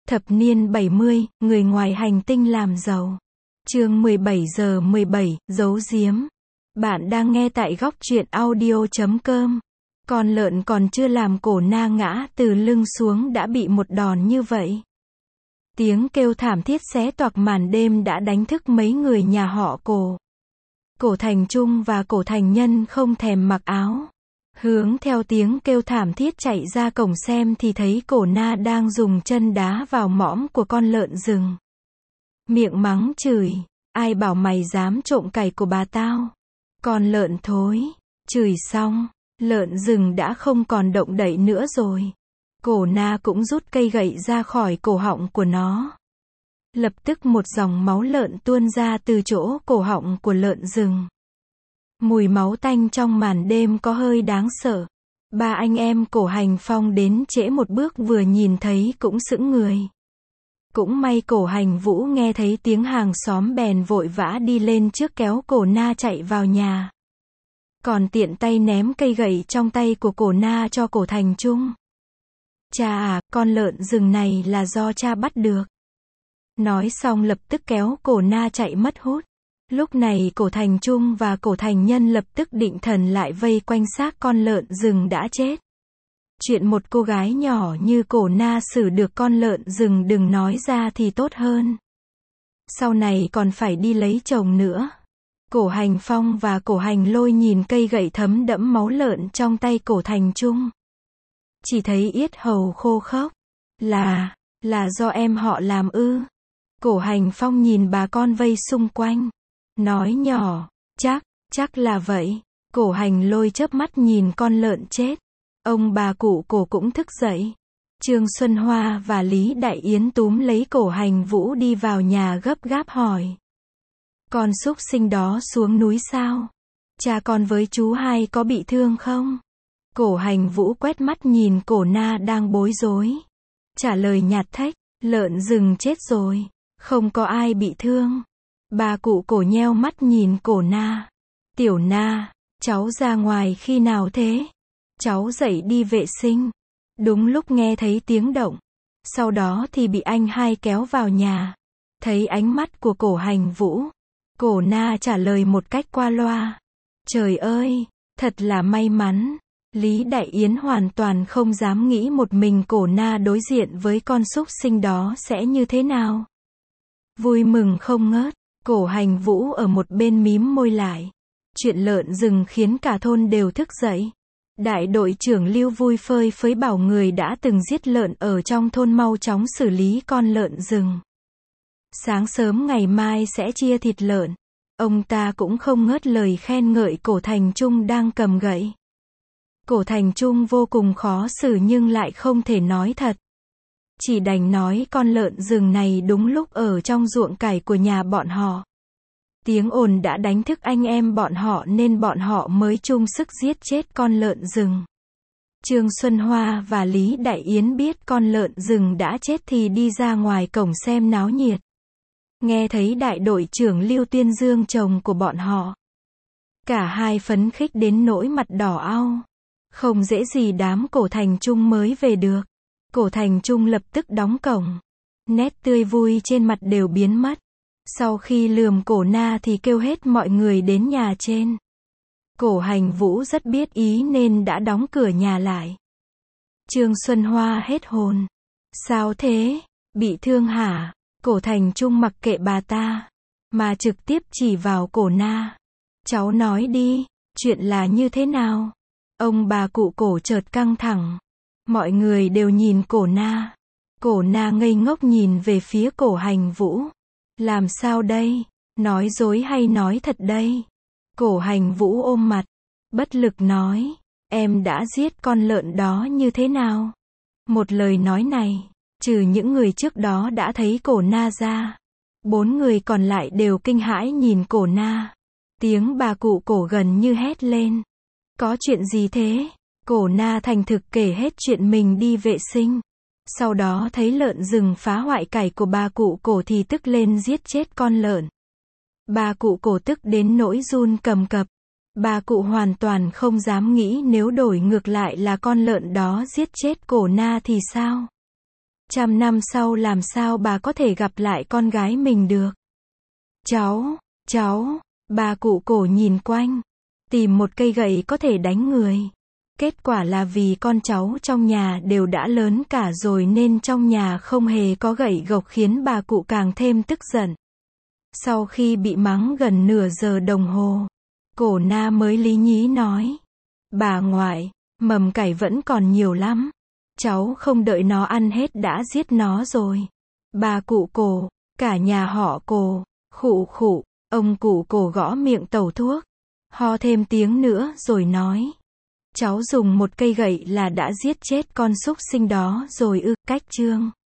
Thập niên 70, người ngoài hành tinh làm giàu. Chương 17 giờ 17, giấu giếm. Bạn đang nghe tại góc truyện audio.com. Con lợn còn chưa làm cổ na ngã từ lưng xuống đã bị một đòn như vậy. Tiếng kêu thảm thiết xé toạc màn đêm đã đánh thức mấy người nhà họ Cổ. Cổ Thành Trung và Cổ Thành Nhân không thèm mặc áo. Hướng theo tiếng kêu thảm thiết chạy ra cổng xem thì thấy Cổ Na đang dùng chân đá vào mõm của con lợn rừng. Miệng mắng chửi, ai bảo mày dám trộm cày của bà tao. Con lợn thối. Chửi xong, lợn rừng đã không còn động đậy nữa rồi. Cổ Na cũng rút cây gậy ra khỏi cổ họng của nó. Lập tức một dòng máu lợn tuôn ra từ chỗ cổ họng của lợn rừng. Mùi máu tanh trong màn đêm có hơi đáng sợ. Ba anh em Cổ Hành Phong đến trễ một bước vừa nhìn thấy cũng sững người. Cũng may Cổ Hành Vũ nghe thấy tiếng hàng xóm bèn vội vã đi lên trước kéo Cổ Na chạy vào nhà. Còn tiện tay ném cây gậy trong tay của Cổ Na cho Cổ Thành Trung. Cha à, con lợn rừng này là do cha bắt được. Nói xong lập tức kéo Cổ Na chạy mất hút. Lúc này Cổ Thành Trung và Cổ Thành Nhân lập tức định thần lại vây quanh xác con lợn rừng đã chết. Chuyện một cô gái nhỏ như Cổ Na xử được con lợn rừng đừng nói ra thì tốt hơn. Sau này còn phải đi lấy chồng nữa. Cổ Hành Phong và Cổ Hành Lôi nhìn cây gậy thấm đẫm máu lợn trong tay Cổ Thành Trung. Chỉ thấy yết hầu khô khốc. Là do em họ làm ư? Cổ Hành Phong nhìn bà con vây xung quanh. Nói nhỏ, chắc là vậy. Cổ Hành Lôi chớp mắt nhìn con lợn chết. Ông bà cụ Cổ cũng thức dậy. Trương Xuân Hoa và Lý Đại Yến túm lấy Cổ Hành Vũ đi vào nhà gấp gáp hỏi. Con súc sinh đó xuống núi sao? Cha con với chú hai có bị thương không? Cổ Hành Vũ quét mắt nhìn Cổ Na đang bối rối. Trả lời nhạt thách, lợn rừng chết rồi, không có ai bị thương. Bà cụ Cổ nheo mắt nhìn Cổ Na. Tiểu Na, cháu ra ngoài khi nào thế? Cháu dậy đi vệ sinh. Đúng lúc nghe thấy tiếng động. Sau đó thì bị anh hai kéo vào nhà. Thấy ánh mắt của Cổ Hành Vũ. Cổ Na trả lời một cách qua loa. Trời ơi, thật là may mắn. Lý Đại Yến hoàn toàn không dám nghĩ một mình Cổ Na đối diện với con súc sinh đó sẽ như thế nào. Vui mừng không ngớt. Cổ Hành Vũ ở một bên mím môi lại. Chuyện lợn rừng khiến cả thôn đều thức dậy. Đại đội trưởng Lưu vui phơi phới bảo người đã từng giết lợn ở trong thôn mau chóng xử lý con lợn rừng. Sáng sớm ngày mai sẽ chia thịt lợn. Ông ta cũng không ngớt lời khen ngợi Cổ Thành Trung đang cầm gậy. Cổ Thành Trung vô cùng khó xử nhưng lại không thể nói thật. Chỉ đành nói con lợn rừng này đúng lúc ở trong ruộng cải của nhà bọn họ. Tiếng ồn đã đánh thức anh em bọn họ nên bọn họ mới chung sức giết chết con lợn rừng. Trương Xuân Hoa và Lý Đại Yến biết con lợn rừng đã chết thì đi ra ngoài cổng xem náo nhiệt. Nghe thấy đại đội trưởng Lưu Tuyên Dương chồng của bọn họ. Cả hai phấn khích đến nỗi mặt đỏ au. Không dễ gì đám Cổ Thành Trung mới về được. Cổ Thành Trung lập tức đóng cổng. Nét tươi vui trên mặt đều biến mất. Sau khi lườm Cổ Na thì kêu hết mọi người đến nhà trên. Cổ Hành Vũ rất biết ý nên đã đóng cửa nhà lại. Trương Xuân Hoa hết hồn. Sao thế? Bị thương hả? Cổ Thành Trung mặc kệ bà ta. Mà trực tiếp chỉ vào Cổ Na. Cháu nói đi, chuyện là như thế nào? Ông bà cụ Cổ chợt căng thẳng. Mọi người đều nhìn Cổ Na. Cổ Na ngây ngốc nhìn về phía Cổ Hành Vũ. Làm sao đây? Nói dối hay nói thật đây? Cổ Hành Vũ ôm mặt. Bất lực nói. Em đã giết con lợn đó như thế nào? Một lời nói này. Trừ những người trước đó đã thấy Cổ Na ra. 4 người còn lại đều kinh hãi nhìn Cổ Na. Tiếng bà cụ Cổ gần như hét lên. Có chuyện gì thế? Cổ Na thành thực kể hết chuyện mình đi vệ sinh. Sau đó thấy lợn rừng phá hoại cày của bà cụ Cổ thì tức lên giết chết con lợn. Bà cụ Cổ tức đến nỗi run cầm cập. Bà cụ hoàn toàn không dám nghĩ nếu đổi ngược lại là con lợn đó giết chết Cổ Na thì sao? 100 năm sau làm sao bà có thể gặp lại con gái mình được? Cháu, bà cụ cổ nhìn quanh, tìm một cây gậy có thể đánh người. Kết quả là vì con cháu trong nhà đều đã lớn cả rồi nên trong nhà không hề có gậy gộc khiến bà cụ càng thêm tức giận. Sau khi bị mắng gần nửa giờ đồng hồ, cổ na mới lý nhí nói. Bà ngoại, mầm cải vẫn còn nhiều lắm. Cháu không đợi nó ăn hết đã giết nó rồi. Bà cụ cổ, cả nhà họ cổ, khụ khụ, ông cụ cổ gõ miệng tẩu thuốc, ho thêm tiếng nữa rồi nói. Cháu dùng một cây gậy là đã giết chết con súc sinh đó rồi ư? Cách chương